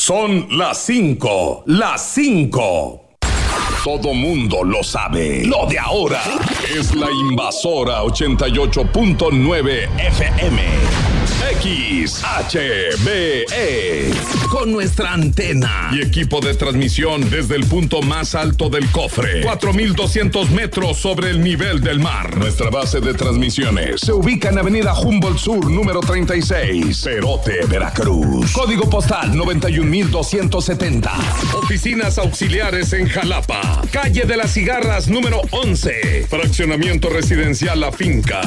Son las 5. Las 5. Todo mundo lo sabe. Lo de ahora es la Invasora 88.9 FM. XHBE. Con nuestra antena y equipo de transmisión desde el punto más alto del cofre. 4,200 metros sobre el nivel del mar. Nuestra base de transmisiones se ubica en Avenida Humboldt Sur, número 36, Perote, Veracruz. Código postal 91,270. Oficinas auxiliares en Jalapa. Calle de las Cigarras, número 11. Fraccionamiento residencial La Finca.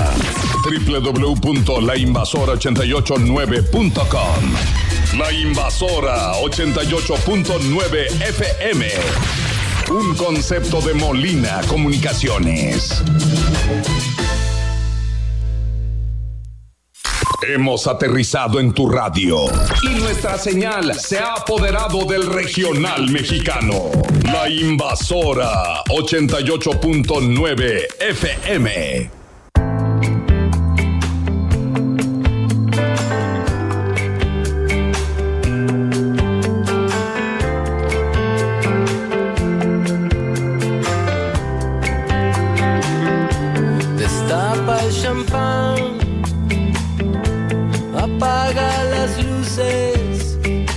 www.lainvasora889.com. La Invasora 88.9 FM. Un concepto de Molina Comunicaciones. Hemos aterrizado en tu radio y nuestra señal se ha apoderado del regional mexicano. La Invasora 88.9 FM. Destapa el champán, apaga las luces,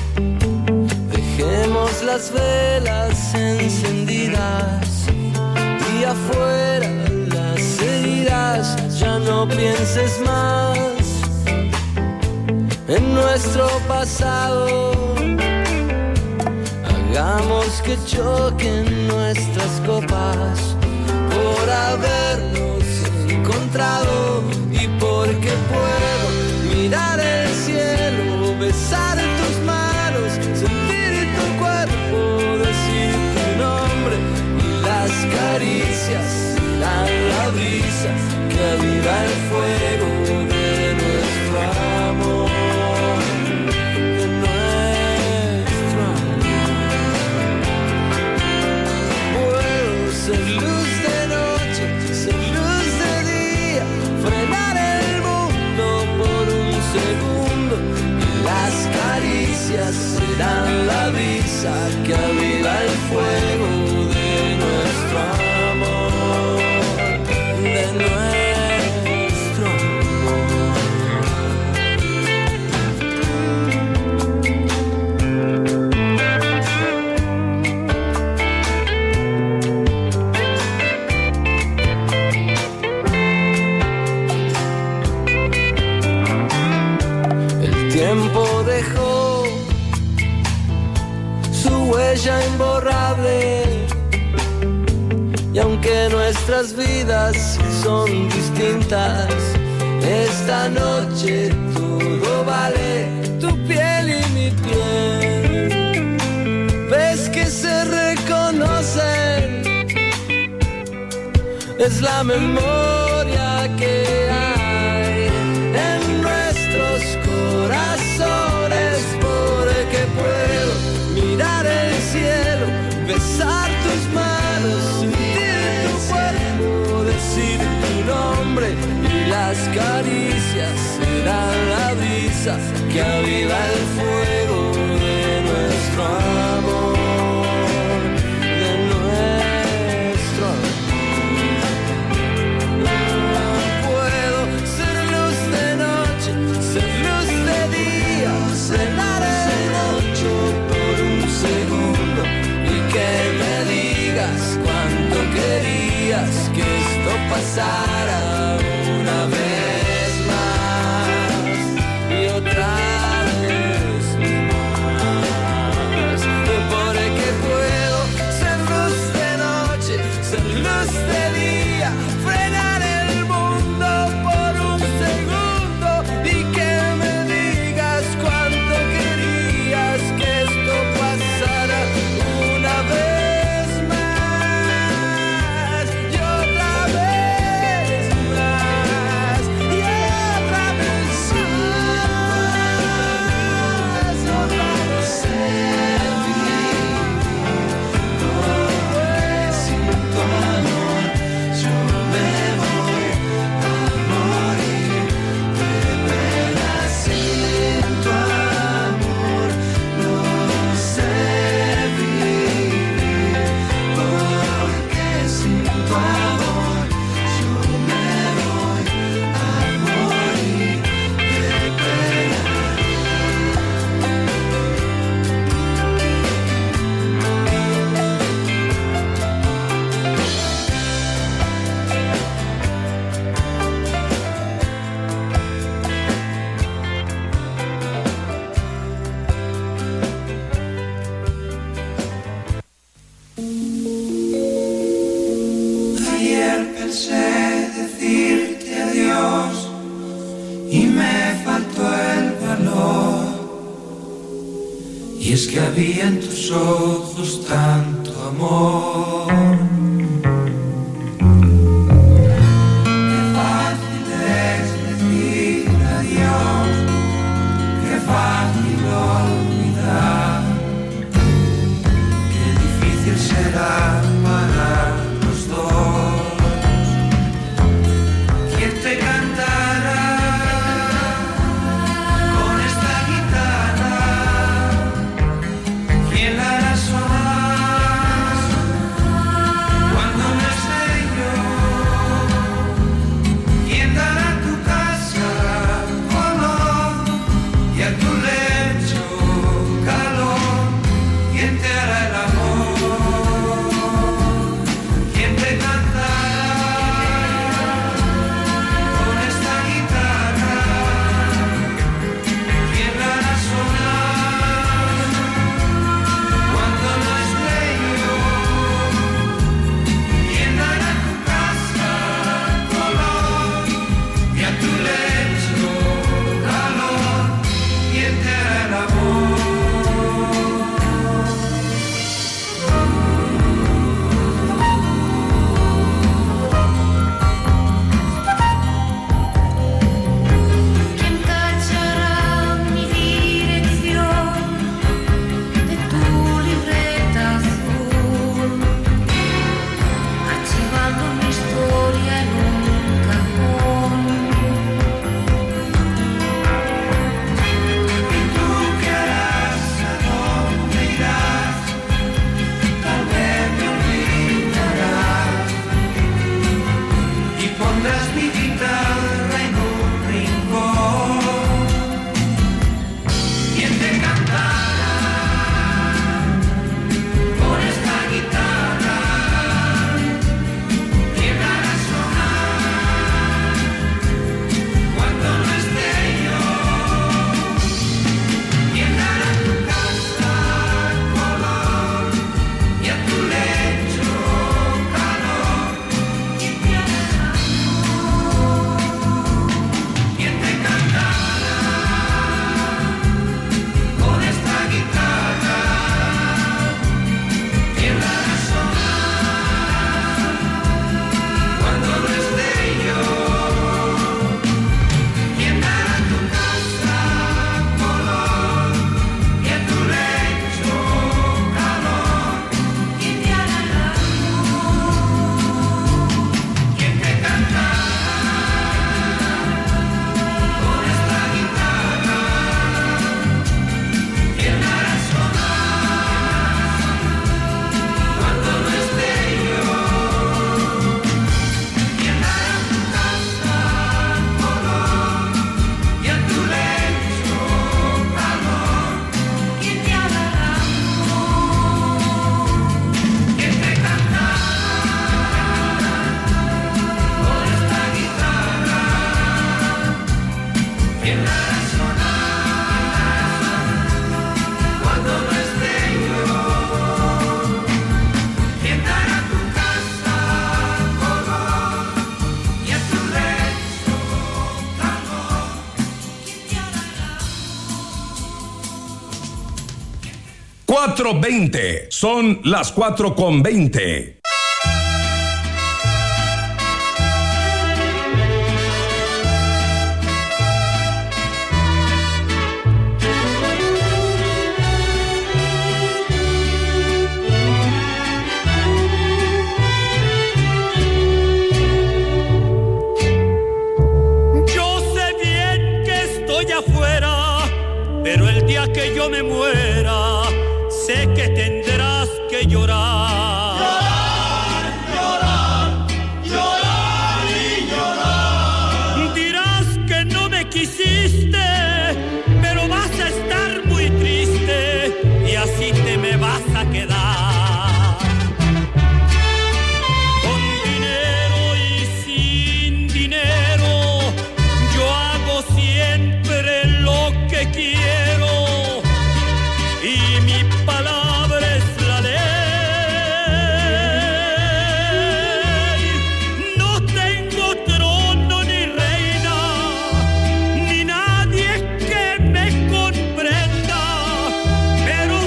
dejemos las velas encendidas y afuera las heridas. Ya no pienses más en nuestro pasado, hagamos que choquen nuestras copas por habernos encontrado y porque puedo mirar el cielo, besar tus manos, sentir tu cuerpo, decir tu nombre y las caricias serán la brisa que aviva el fuego de nuestro amor, de nuestro amor. Puedo ser luz de noche, ser luz de día, frenar el mundo por un segundo y las caricias serán la brisa que aviva el fuego de nuestro amor, de nuestro tiempo dejó su huella imborrable y aunque nuestras vidas son distintas, esta noche todo vale, tu piel y mi piel. Ves que se reconocen, es la memoria que hay en nuestros corazones, porque puedo mirar el cielo, besar tus manos, sentir tu cuerpo, decir tu nombre y las caricias serán la brisa que aviva el fuego de nuestro amor, de nuestro amor. Puedo ser luz de noche, ser luz de día, cenar el ocho por un segundo y que me digas cuánto querías que esto pasara una vez más y otra vez más, porque puedo ser luz de noche, ser luz de día, frenar el mundo por un segundo y que me digas cuánto querías que esto pasara una vez más y otra vez Y es que había en tus ojos tanto amor. Qué fácil es decir adiós, qué fácil olvidar, qué difícil será para los dos. ¿Quién te cantará con esta guitarra? ¿Quién la hará sonar cuando no esté yo? ¿Quién dará a tu casa color y a tu lecho calor? ¿Quién te hará el amor? ¿Quién te cantará con esta guitarra? ¿Quién la hará sonar cuando no esté yo? ¿Quién dará a tu casa color y a tu lecho calor? ¿Quién te hará el amor? ¿Quién tachará mi dirección de tu libreta azul, archivando mi historia en un cajón? ¿Y tú qué harás? ¿A dónde irás? Tal vez me olvidarás y pondrás mi guitarra en un rincón. ¿Quién te cantará con esta guitarra? ¿Quién la hará sonar cuando no esté yo? ¿Quién dará a tu casa color y a tu lecho calor? ¿Quién te hará el amor? ¿Quién te cantará con esta guitarra? ¿Quién la hará sonar cuando no esté yo? ¿Quién dará a tu casa color y a tu lecho calor? ¿Quién te hará el amor? ¿Quién te cantará con esta guitarra? ¿Quién la hará sonar cuando no esté yo? ¿Quién dará a tu casa color y a tu lecho calor? ¿Quién te hará el amor? ¿Quién te cantará con esta guitarra? ¿Quién la hará sonar cuando no esté yo? ¿Quién dará a tu casa color y a tu lecho calor? ¿Quién te hará el amor? 4:20. Son las 4:20. Yo sé bien que estoy afuera, pero el día que yo me muera, sé que tendrás que llorar. Llorar y llorar. Dirás que no me quisiste, pero vas a estar muy triste y así te me vas a quedar. Con dinero y sin dinero, yo hago siempre lo que quiero y mi palabra es la ley. No tengo trono ni reina, ni nadie que me comprenda, pero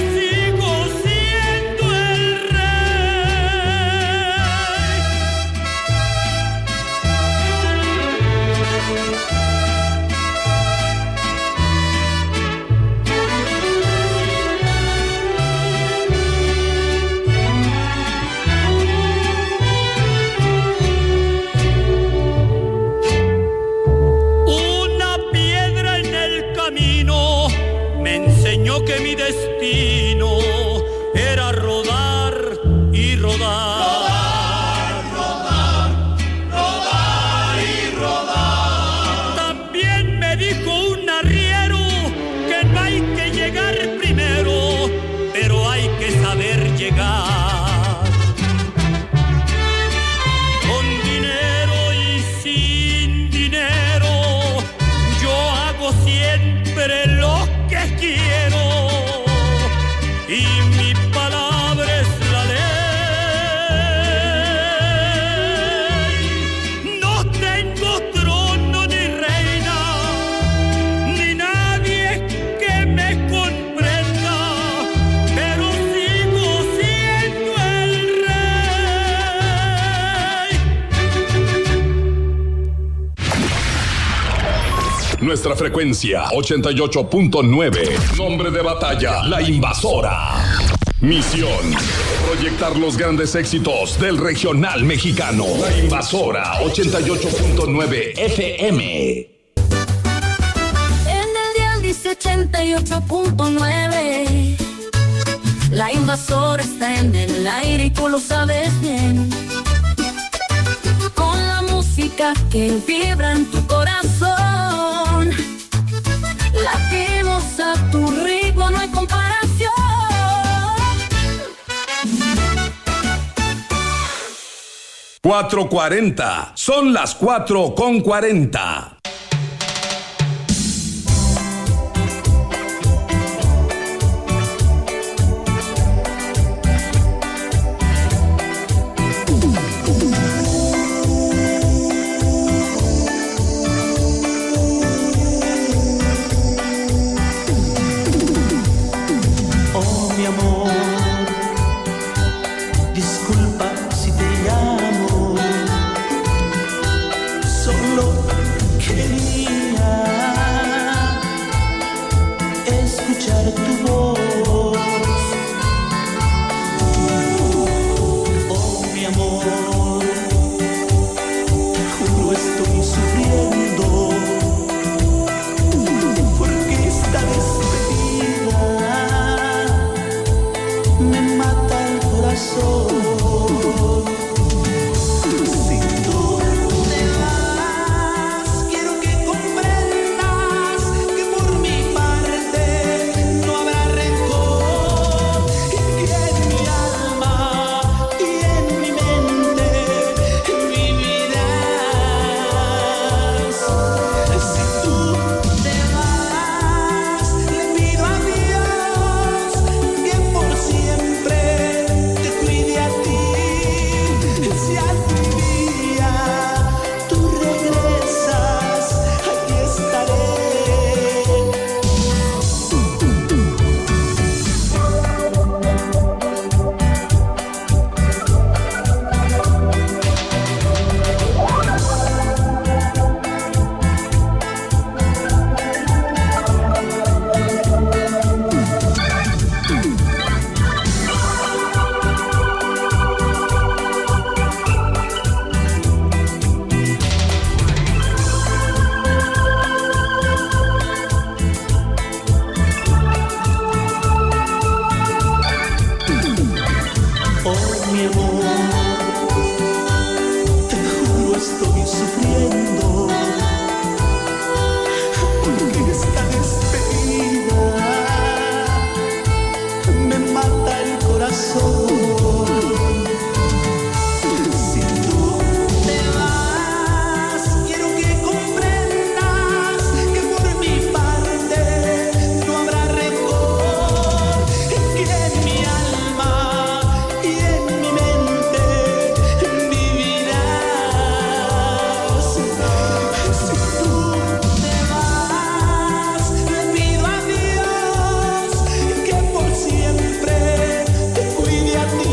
destino era rodar y rodar. También me dijo un arriero que no hay que llegar primero, pero hay que saber llegar. Con dinero y sin dinero, yo hago siempre lo que quiero. Y mi palabra es la ley. No tengo trono ni reina, ni nadie que me comprenda, pero sigo siendo el rey. Nuestra frecuencia 88.9. Nombre de batalla: La Invasora. Misión: proyectar los grandes éxitos del regional mexicano. La Invasora 88.9 FM. En el dial dice 88.9. La Invasora está en el aire y tú lo sabes bien. Con la música que vibra en tu corazón, latimos a tu ritmo, no hay comparación. 4:40. Son las 4:40. Oh, mi amor, disculpa si te llamo. Solo quería escuchar tu voz. Oh, mi amor, juro estoy sufriendo porque esta despedida me mata el corazón. Si tú te vas, quiero que comprendas que por mi parte no habrá rencor, y que en mi alma y en mi mente vivirás. Si tú te vas, le pido a Dios que por siempre te cuide a ti. Si algún día tú regresas, aquí estaré. Oh, mi amor, te juro estoy sufriendo porque esta despedida me mata el corazón. Si tú te vas, quiero que comprendas que por mi parte no habrá rencor, que en mi alma y en mi mente vivirás. Si tú te vas, le pido a Dios que por siempre te cuide a ti.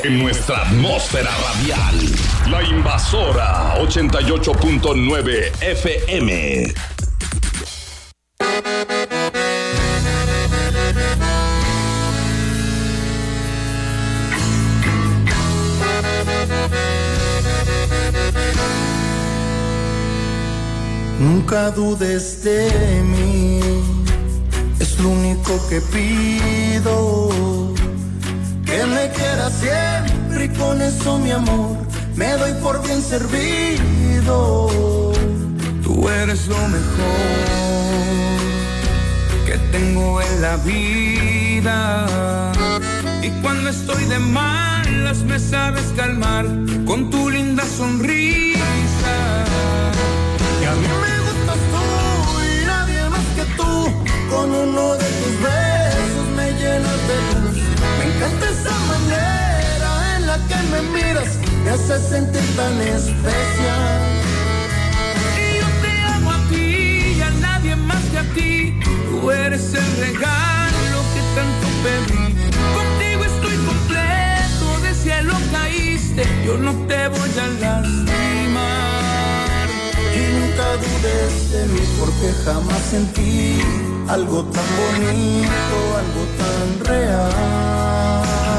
en nuestra atmósfera radial. La Invasora 88.9 FM. Nunca dudes de mí, es lo único que pido. Que me quieras siempre y con eso, mi amor, me doy por bien servido. Tú eres lo mejor que tengo en la vida. Y cuando estoy de malas me sabes calmar con tu linda sonrisa. Y a mí me gustas tú y nadie más que tú. Con uno de tus besos me llenas de luz. Me encanta esa manera en la que me miras, me hace sentir tan especial. Y yo te amo a ti y a nadie más que a ti. Tú eres el regalo que tanto pedí. Contigo estoy completo, del cielo caíste. Yo no te voy a lastimar. Y nunca dudes de mí porque jamás sentí algo tan bonito, algo tan real.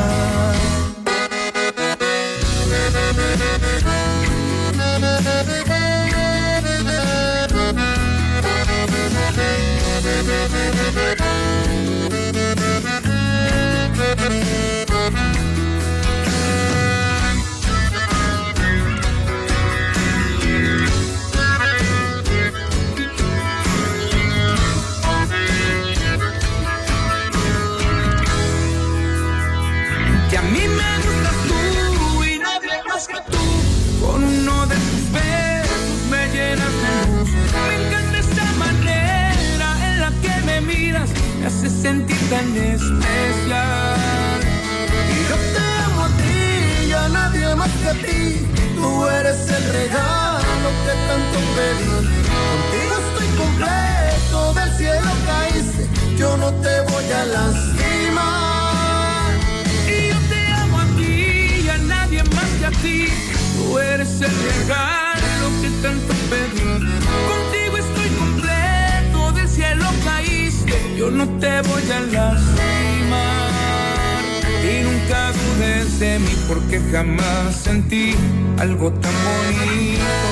Que a mí me gustas tú y nadie más que tú. Con uno de tus besos me llenas de luz. Me encanta esta manera en la que me miras, me hace sentir tan especial. Y yo te amo a ti y a nadie más que a ti. Tú eres el regalo que tanto pedí. Contigo estoy completo, del cielo caíste. Yo no te voy a lastimar. Y yo te amo a ti y a nadie más que a ti. Tú eres el regalo que tanto pedí. Contigo estoy completo, del cielo caíste. Yo no te voy a lastimar. Y nunca dudes de mí porque jamás sentí algo tan bonito,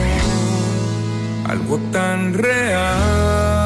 algo tan real.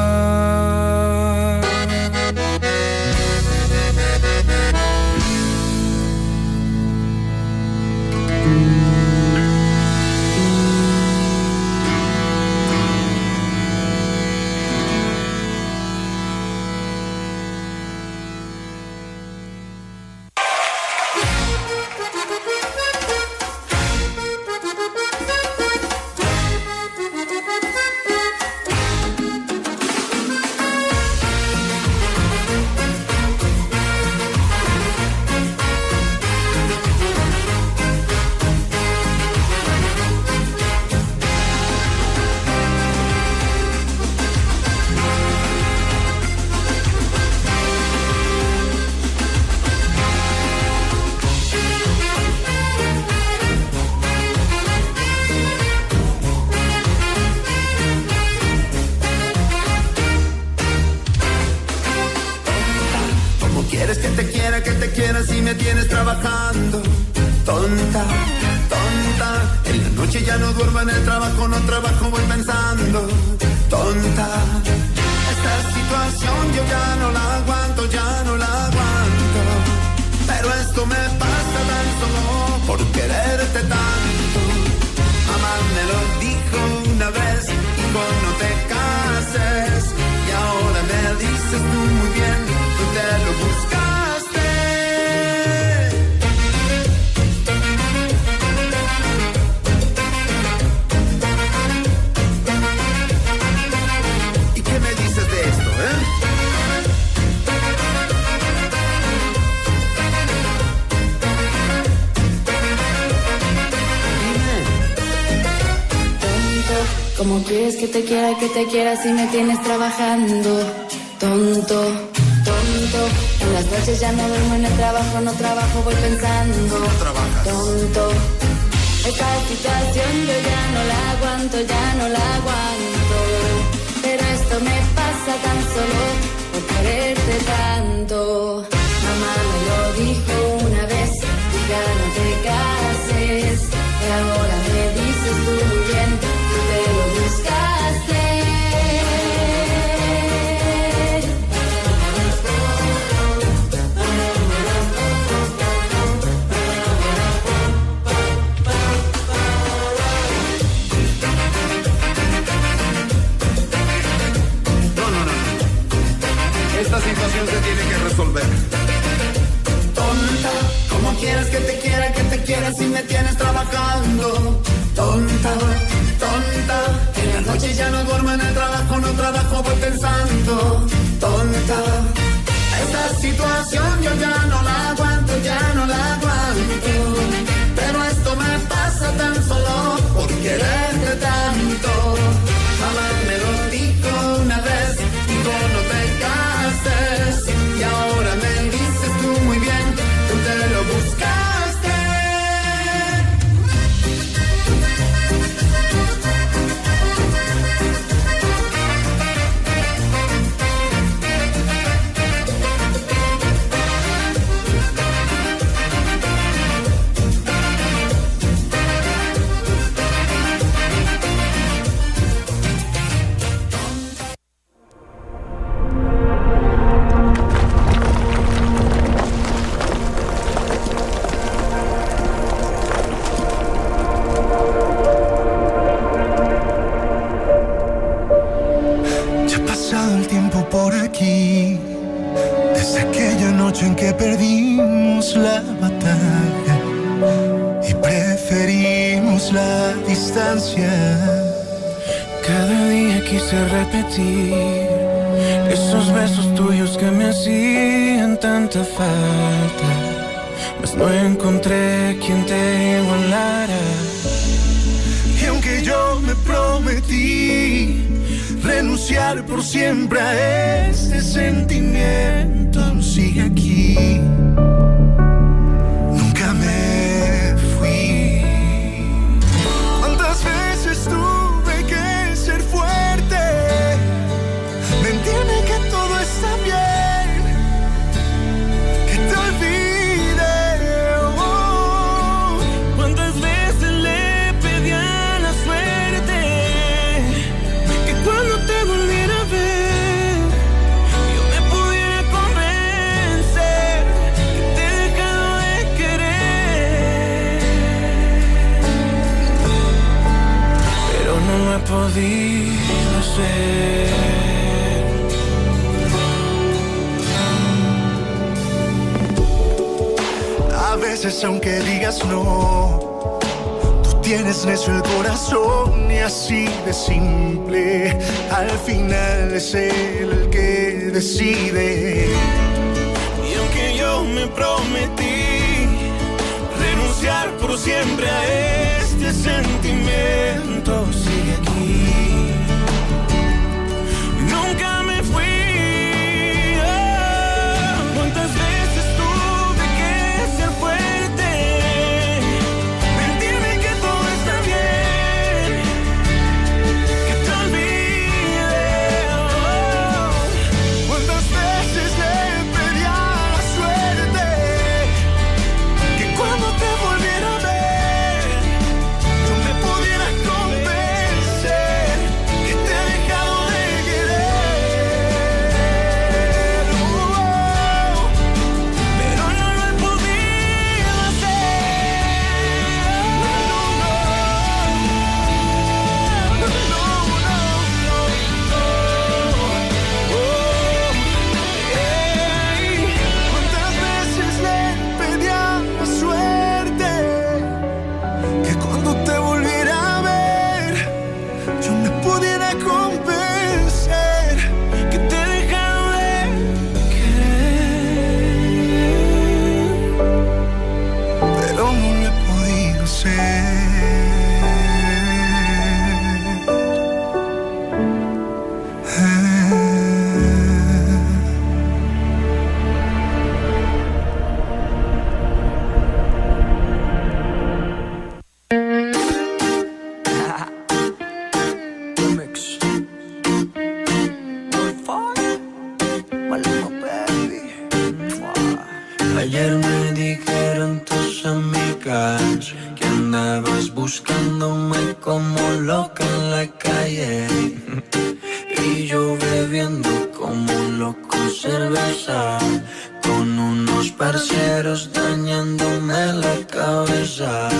Que te quiera si me tienes trabajando. Tonta, tonta. En la noche ya no duermo, en el trabajo no trabajo, voy pensando. Tonta. Esta situación yo ya no la aguanto, ya no la aguanto. Pero esto me pasa tan solo por quererte tanto. Mamá me lo dijo una vez, hijo, no te cases. Y ahora me dices tú muy bien, tú te lo buscas. ¿Cómo quieres que te quiera si me tienes trabajando? Tonto, tonto. En las noches ya no duermo, en el trabajo no trabajo, voy pensando. No trabajas. Tonto. Esta situación yo ya no la aguanto, ya no la aguanto. Pero esto me pasa tan solo por quererte tanto. Mamá me lo dijo una vez, ya no te cases. Y ahora me dices tú muy bien, tú te lo buscaste. Esta situación se tiene que resolver. Tonta, ¿cómo quieres que te quiera si me tienes trabajando? Tonta, tonta, en las noches ya no duermo, en el trabajo no trabajo, voy pensando. Tonta, esta situación yo ya no la aguanto, ya no la aguanto. Pero esto me pasa tan solo por quererte tanto. Mamá me lo dijo una vez, dijo no te cases. Y ahora me dices tú muy bien, tú te lo buscaste. Por aquí, desde aquella noche en que perdimos la batalla y preferimos la distancia. Cada día quise repetir esos besos tuyos que me hacían tanta falta, mas no encontré quien te igualara. Y aunque yo me prometí renunciar por siempre a este sentimiento, sigue aquí. Nunca me fui. ¿Cuántas veces tuve que ser fuerte? Mentirme que todo está bien, que te olvide. Oh. ¿Cuántas veces le pedí a la suerte que cuando te volviera a ver yo me pudiera convencer que te he dejado de querer? Pero no lo he podido hacer. A veces aunque digas no, tú tienes necio el corazón y así de simple, al final es él el que decide. Y aunque yo me prometí renunciar por siempre a este sentimiento, sigue aquí. Nunca me fui. Oh, ¿cuántas veces tuve que ser fuerte? Mentirme que todo está bien, que te olvide. Oh, ¿Cuántas veces le pedí a la suerte que cuando te volviera a ver yo me pudiera convencer Y yo bebiendo como un loco cerveza, con unos parceros dañándome la cabeza.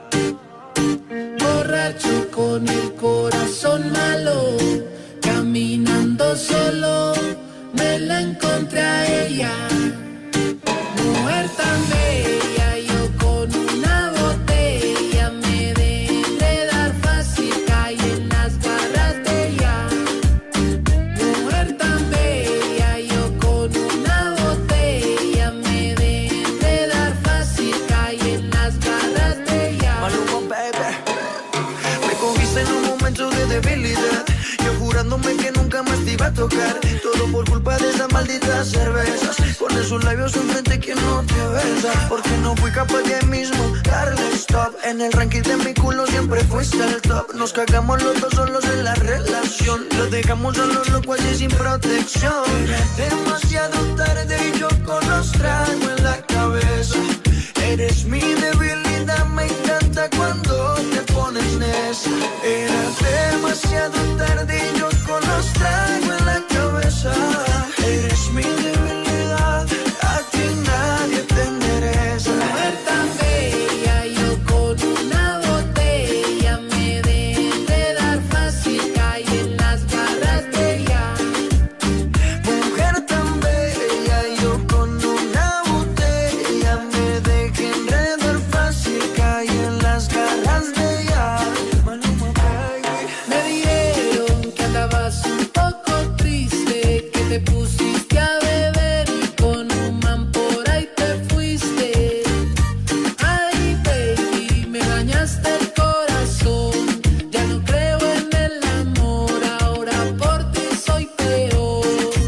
Borracho con el corazón malo, caminando solo, me la encontré a ella. Mujer tan bella, yo con una botella me dejé enredar fácil, caí en las garras de ella. Mujer tan bella, yo con una botella me dejé enredar fácil, caí en las garras de ella. Maluma, baby, me cogiste en un momento de debilidad, yo jurándome que nunca más te iba a tocar. Todo por culpa de esas malditas cervezas, con esos labios enfrente que no te besa. Porque no fui capaz de ahí mismo darle stop. En el ranking de mi culo siempre fuiste el top. Nos cagamos los dos solos en la relación, lo dejamos a los locos así sin protección. Era demasiado tarde y yo con los tragos en la cabeza. Eres mi debilidad, me encanta cuando te pones necia. Era demasiado tarde y yo con los tragos en la cabeza. Eres mi debilidad, a ti nadie te endereza. Mujer tan bella, yo con una botella me dejé enredar fácil, caí en las garras de ella. Mujer tan bella, yo con una botella me dejé enredar fácil, caí en las garras de ella. Maluma, baby. Me dijeron que andabas un poco triste, que te pusiste a beber y con un man por ahí te fuiste. Ay, baby, me dañaste el corazón, ya no creo en el amor, ahora por ti soy peor.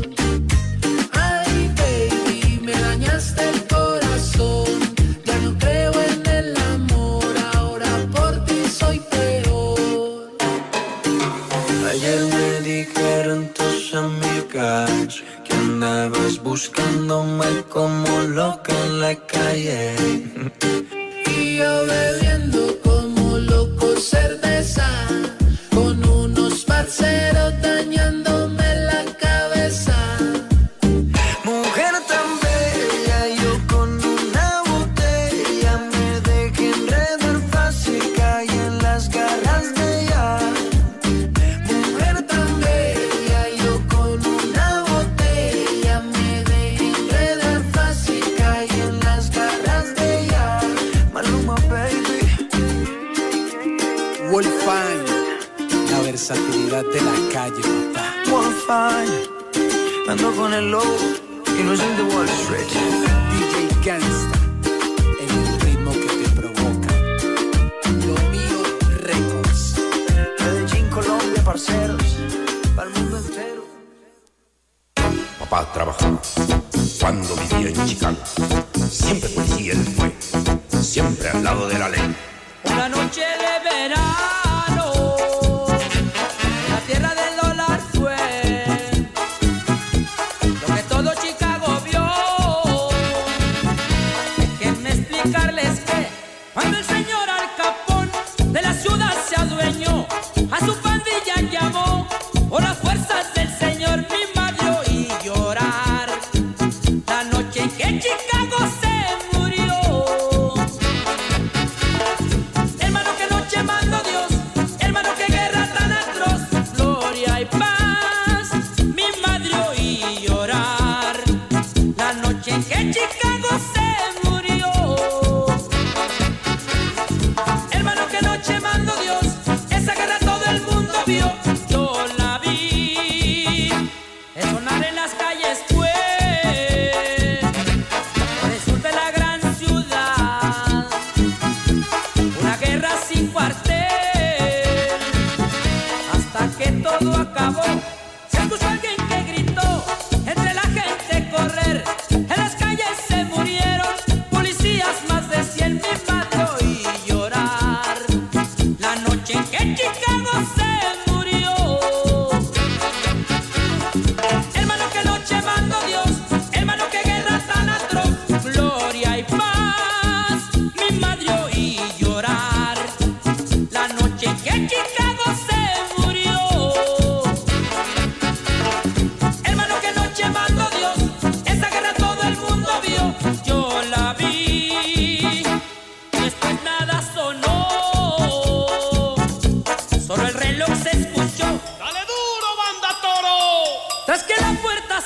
Ay, baby, me dañaste el corazón, ya no creo en el amor, ahora por ti soy peor. Ayer me dijeron tus amigas que andabas buscándome como loca en la calle. Y yo bebiendo como loco cerveza, con unos parceros dañándome la cabeza. Mujer tan bella, yo con una botella me dejé enredar fácil, caí en las garras de ella. Mujer tan bella, yo con una botella me dejé enredar fácil, caí en las garras de ella. Maluma, baby. Wolfine, la versatilidad de la calle, papá. One fine, ando con el lobo y no es el de Wall Street. DJ Gangsta, el ritmo que te provoca. Lo mío, Records. Medellín, Colombia, parceros, para el mundo entero. Papá trabajaba cuando vivía en Chicago. Siempre policía él fue, siempre al lado de la ley. Una noche de verano, la tierra del dólar fue lo que todo Chicago vio. Déjenme explicarles que cuando el señor Al Capone de la ciudad se adueñó, a su pandilla llamó por las fuerzas del señor mi madre oí llorar. La noche en que Chicago se murió, hermano, que noche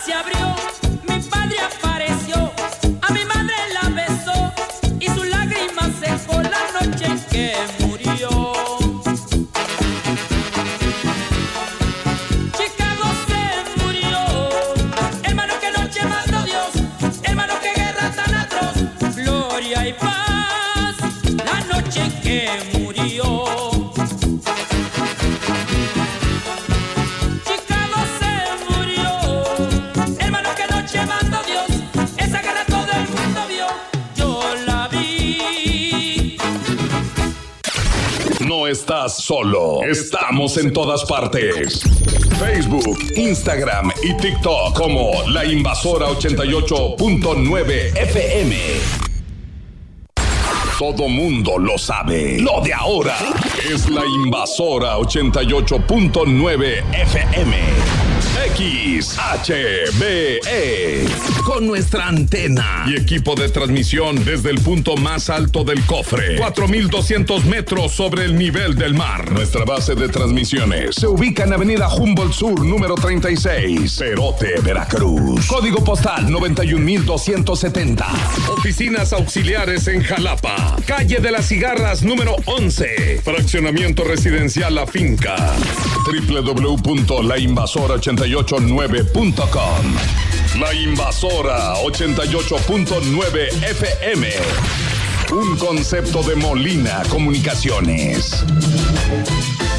se abrió, mi padre apareció, a mi madre la besó y su lágrima secó la noche en que murió. Chicago se murió, hermano, qué noche mandó Dios, hermano, qué guerra tan atroz, gloria y paz, la noche en que murió. Chicago se murió, hermano, qué noche mandó Dios, esa guerra todo el mundo vio, yo la vi. No estás solo. Estamos en todas partes. Facebook, Instagram y TikTok como La Invasora 88.9 FM. Todo mundo lo sabe. Lo de ahora es La Invasora 88.9 FM. XHBE. Con nuestra antena y equipo de transmisión desde el punto más alto del cofre. 4,200 metros sobre el nivel del mar. Nuestra base de transmisiones se ubica en Avenida Humboldt Sur, número 36, Perote, Veracruz. Código postal 91,270. Oficinas auxiliares en Jalapa. Calle de las Cigarras, número 11. Fraccionamiento residencial La Finca. www.lainvasora889.com. La Invasora 88.9 FM. Un concepto de Molina Comunicaciones.